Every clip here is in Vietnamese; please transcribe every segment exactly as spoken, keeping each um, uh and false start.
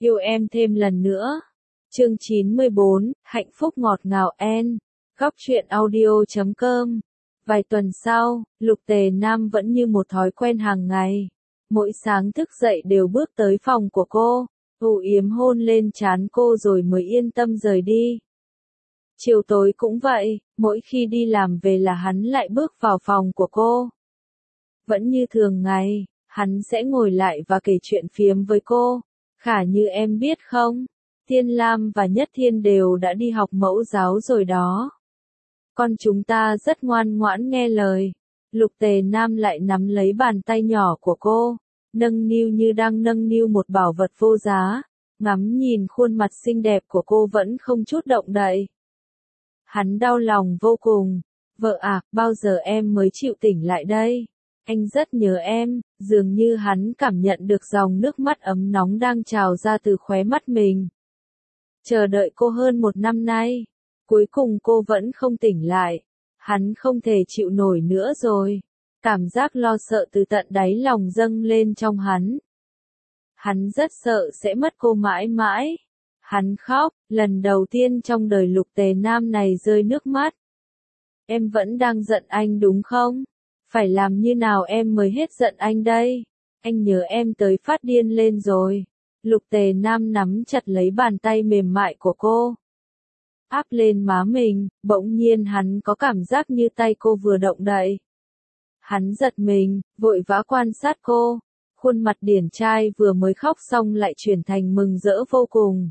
Yêu em thêm lần nữa. Chương chín mươi bốn, hạnh phúc ngọt ngào en. Góc truyện audio chấm com. Vài tuần sau, Lục Tề Nam vẫn như một thói quen hàng ngày. Mỗi sáng thức dậy đều bước tới phòng của cô, âu yếm hôn lên trán cô rồi mới yên tâm rời đi. Chiều tối cũng vậy, mỗi khi đi làm về là hắn lại bước vào phòng của cô. Vẫn như thường ngày, hắn sẽ ngồi lại và kể chuyện phiếm với cô. Khả như em biết không, Thiên Lam và Nhất Thiên đều đã đi học mẫu giáo rồi đó. Con chúng ta rất ngoan ngoãn nghe lời. Lục Tề Nam lại nắm lấy bàn tay nhỏ của cô, nâng niu như đang nâng niu một bảo vật vô giá, ngắm nhìn khuôn mặt xinh đẹp của cô vẫn không chút động đậy. Hắn đau lòng vô cùng. Vợ à, bao giờ em mới chịu tỉnh lại đây? Anh rất nhớ em. Dường như hắn cảm nhận được dòng nước mắt ấm nóng đang trào ra từ khóe mắt mình. Chờ đợi cô hơn một năm nay, cuối cùng cô vẫn không tỉnh lại. Hắn không thể chịu nổi nữa rồi. Cảm giác lo sợ từ tận đáy lòng dâng lên trong hắn. Hắn rất sợ sẽ mất cô mãi mãi. Hắn khóc, lần đầu tiên trong đời Lục Tề Nam này rơi nước mắt. Em vẫn đang giận anh đúng không? Phải làm như nào em mới hết giận anh đây? Anh nhớ em tới phát điên lên rồi. Lục Tề Nam nắm chặt lấy bàn tay mềm mại của cô, áp lên má mình, bỗng nhiên hắn có cảm giác như tay cô vừa động đậy. Hắn giật mình, vội vã quan sát cô, khuôn mặt điển trai vừa mới khóc xong lại chuyển thành mừng rỡ vô cùng.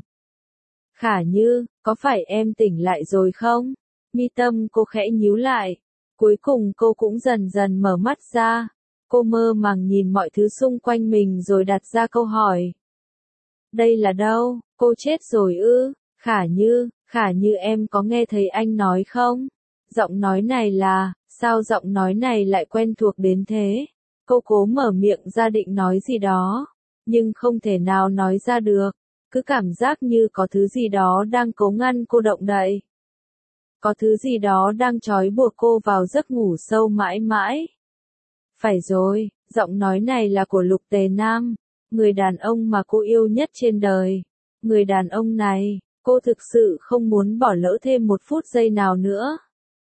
Khả Như, có phải em tỉnh lại rồi không? Mi tâm cô khẽ nhíu lại. Cuối cùng cô cũng dần dần mở mắt ra. Cô mơ màng nhìn mọi thứ xung quanh mình rồi đặt ra câu hỏi. Đây là đâu? Cô chết rồi ư? Khả Như, Khả Như em có nghe thấy anh nói không? Giọng nói này là, sao giọng nói này lại quen thuộc đến thế? Cô cố mở miệng ra định nói gì đó, nhưng không thể nào nói ra được. Cứ cảm giác như có thứ gì đó đang cố ngăn cô động đậy. Có thứ gì đó đang trói buộc cô vào giấc ngủ sâu mãi mãi. Phải rồi, giọng nói này là của Lục Tề Nam, người đàn ông mà cô yêu nhất trên đời. Người đàn ông này, cô thực sự không muốn bỏ lỡ thêm một phút giây nào nữa.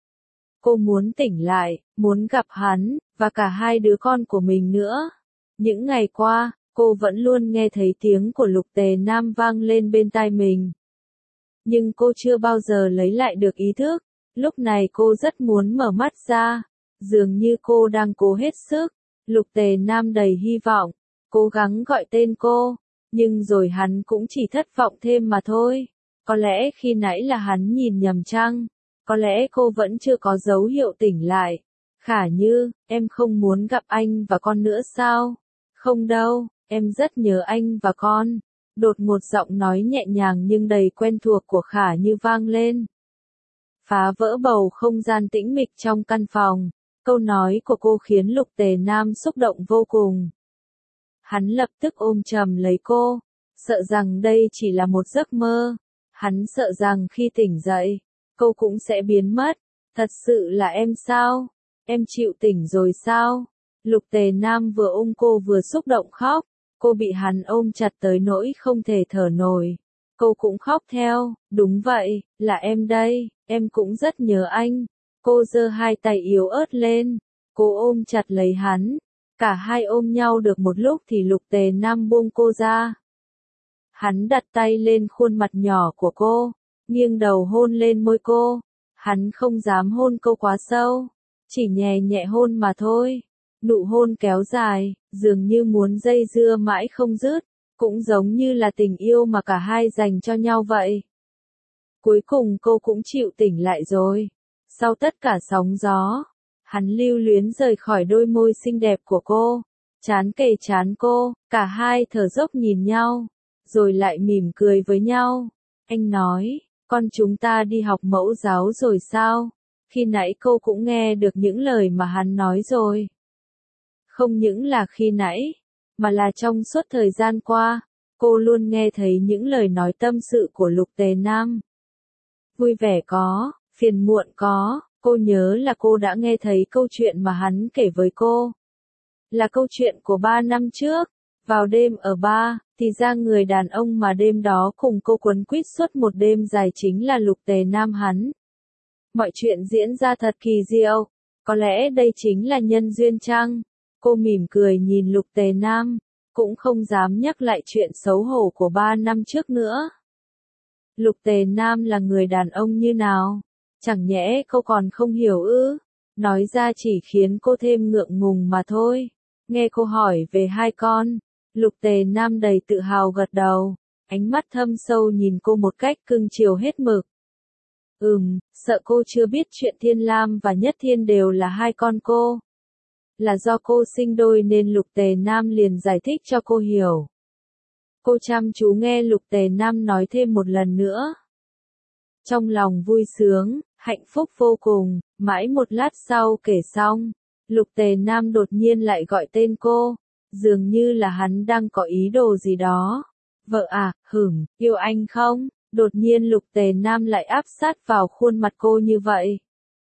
Cô muốn tỉnh lại, muốn gặp hắn, và cả hai đứa con của mình nữa. Những ngày qua, cô vẫn luôn nghe thấy tiếng của Lục Tề Nam vang lên bên tai mình. Nhưng cô chưa bao giờ lấy lại được ý thức. Lúc này cô rất muốn mở mắt ra. Dường như cô đang cố hết sức. Lục Tề Nam đầy hy vọng, cố gắng gọi tên cô. Nhưng rồi hắn cũng chỉ thất vọng thêm mà thôi. Có lẽ khi nãy là hắn nhìn nhầm chăng? Có lẽ cô vẫn chưa có dấu hiệu tỉnh lại. Khả Như, em không muốn gặp anh và con nữa sao? Không đâu, em rất nhớ anh và con. Đột một giọng nói nhẹ nhàng nhưng đầy quen thuộc của Khả Như vang lên. Phá vỡ bầu không gian tĩnh mịch trong căn phòng. Câu nói của cô khiến Lục Tề Nam xúc động vô cùng. Hắn lập tức ôm chầm lấy cô, sợ rằng đây chỉ là một giấc mơ. Hắn sợ rằng khi tỉnh dậy, cô cũng sẽ biến mất. Thật sự là em sao? Em chịu tỉnh rồi sao? Lục Tề Nam vừa ôm cô vừa xúc động khóc. Cô bị hắn ôm chặt tới nỗi không thể thở nổi. Cô cũng khóc theo, đúng vậy, là em đây, em cũng rất nhớ anh. Cô giơ hai tay yếu ớt lên, cô ôm chặt lấy hắn. Cả hai ôm nhau được một lúc thì Lục Tề Nam buông cô ra. Hắn đặt tay lên khuôn mặt nhỏ của cô, nghiêng đầu hôn lên môi cô. Hắn không dám hôn cô quá sâu, chỉ nhẹ nhẹ hôn mà thôi. Nụ hôn kéo dài, dường như muốn dây dưa mãi không dứt, cũng giống như là tình yêu mà cả hai dành cho nhau vậy. Cuối cùng cô cũng chịu tỉnh lại rồi. Sau tất cả sóng gió, hắn lưu luyến rời khỏi đôi môi xinh đẹp của cô, trán kề trán cô, cả hai thở dốc nhìn nhau, rồi lại mỉm cười với nhau. Anh nói, con chúng ta đi học mẫu giáo rồi sao? Khi nãy cô cũng nghe được những lời mà hắn nói rồi. Không những là khi nãy, mà là trong suốt thời gian qua, cô luôn nghe thấy những lời nói tâm sự của Lục Tề Nam. Vui vẻ có, phiền muộn có, cô nhớ là cô đã nghe thấy câu chuyện mà hắn kể với cô. Là câu chuyện của ba năm trước, Vào đêm ở bar, thì ra người đàn ông mà đêm đó cùng cô quấn quýt suốt một đêm dài chính là Lục Tề Nam hắn. Mọi chuyện diễn ra thật kỳ diệu, có lẽ đây chính là nhân duyên chăng? Cô mỉm cười nhìn Lục Tề Nam, cũng không dám nhắc lại chuyện xấu hổ của ba năm trước nữa. Lục Tề Nam là người đàn ông như nào? Chẳng nhẽ cô còn không hiểu ư? Nói ra chỉ khiến cô thêm ngượng ngùng mà thôi. Nghe cô hỏi về hai con, Lục Tề Nam đầy tự hào gật đầu, ánh mắt thâm sâu nhìn cô một cách cưng chiều hết mực. Ừm, sợ cô chưa biết chuyện Thiên Lam và Nhất Thiên đều là hai con cô. Là do cô sinh đôi nên Lục Tề Nam liền giải thích cho cô hiểu. Cô chăm chú nghe Lục Tề Nam nói thêm một lần nữa. Trong lòng vui sướng, hạnh phúc vô cùng, mãi một lát sau kể xong, Lục Tề Nam đột nhiên lại gọi tên cô, dường như là hắn đang có ý đồ gì đó. Vợ à, hửm, yêu anh không? Đột nhiên Lục Tề Nam lại áp sát vào khuôn mặt cô như vậy,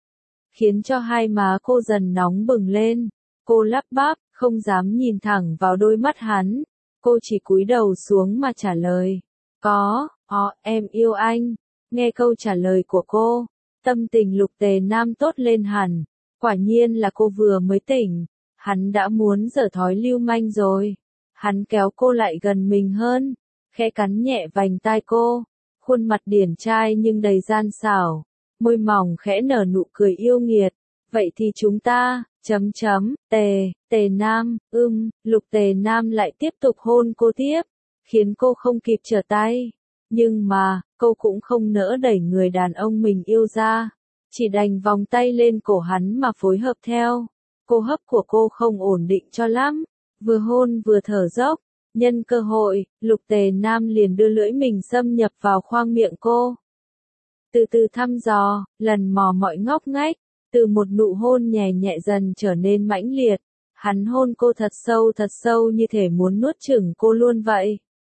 khiến cho hai má cô dần nóng bừng lên. Cô lắp bắp, không dám nhìn thẳng vào đôi mắt hắn. Cô chỉ cúi đầu xuống mà trả lời. Có, ó, em yêu anh. Nghe câu trả lời của cô, tâm tình Lục Tề Nam tốt lên hẳn. Quả nhiên là cô vừa mới tỉnh. Hắn đã muốn giở thói lưu manh rồi. Hắn kéo cô lại gần mình hơn, khẽ cắn nhẹ vành tai cô. Khuôn mặt điển trai nhưng đầy gian xảo, môi mỏng khẽ nở nụ cười yêu nghiệt. Vậy thì chúng ta, chấm chấm, Tề, Tề Nam, ưm, Lục Tề Nam lại tiếp tục hôn cô tiếp, khiến cô không kịp trở tay. Nhưng mà, cô cũng không nỡ đẩy người đàn ông mình yêu ra, chỉ đành vòng tay lên cổ hắn mà phối hợp theo. Cô hấp của cô không ổn định cho lắm, vừa hôn vừa thở dốc. Nhân cơ hội, Lục Tề Nam liền đưa lưỡi mình xâm nhập vào khoang miệng cô. Từ từ thăm dò, lần mò mọi ngóc ngách, từ một nụ hôn nhẹ nhẹ dần trở nên mãnh liệt. Hắn hôn cô thật sâu thật sâu như thể muốn nuốt chửng cô luôn vậy.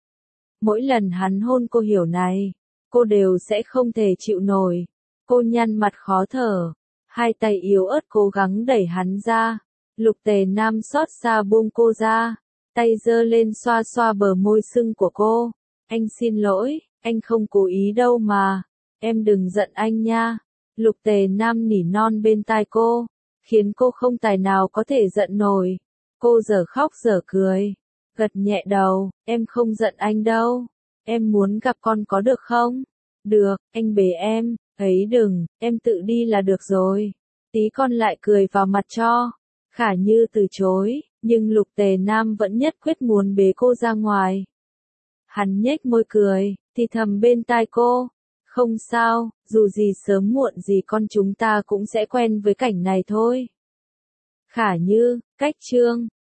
Mỗi lần hắn hôn cô hiểu này, cô đều sẽ không thể chịu nổi. Cô nhăn mặt khó thở, hai tay yếu ớt cố gắng đẩy hắn ra. Lục Tề Nam xót xa buông cô ra, tay giơ lên xoa xoa bờ môi sưng của cô. Anh xin lỗi, anh không cố ý đâu mà, em đừng giận anh nha. Lục Tề Nam nỉ non bên tai cô, khiến cô không tài nào có thể giận nổi. Cô dở khóc dở cười, gật nhẹ đầu, em không giận anh đâu, em muốn gặp con có được không? Được, anh bế em, ấy đừng, em tự đi là được rồi. Tí con lại cười vào mặt cho. Khả Như từ chối, nhưng Lục Tề Nam vẫn nhất quyết muốn bế cô ra ngoài. Hắn nhếch môi cười, thì thầm bên tai cô. Không sao, dù gì sớm muộn gì con chúng ta cũng sẽ quen với cảnh này thôi. Khả Như, cách chương.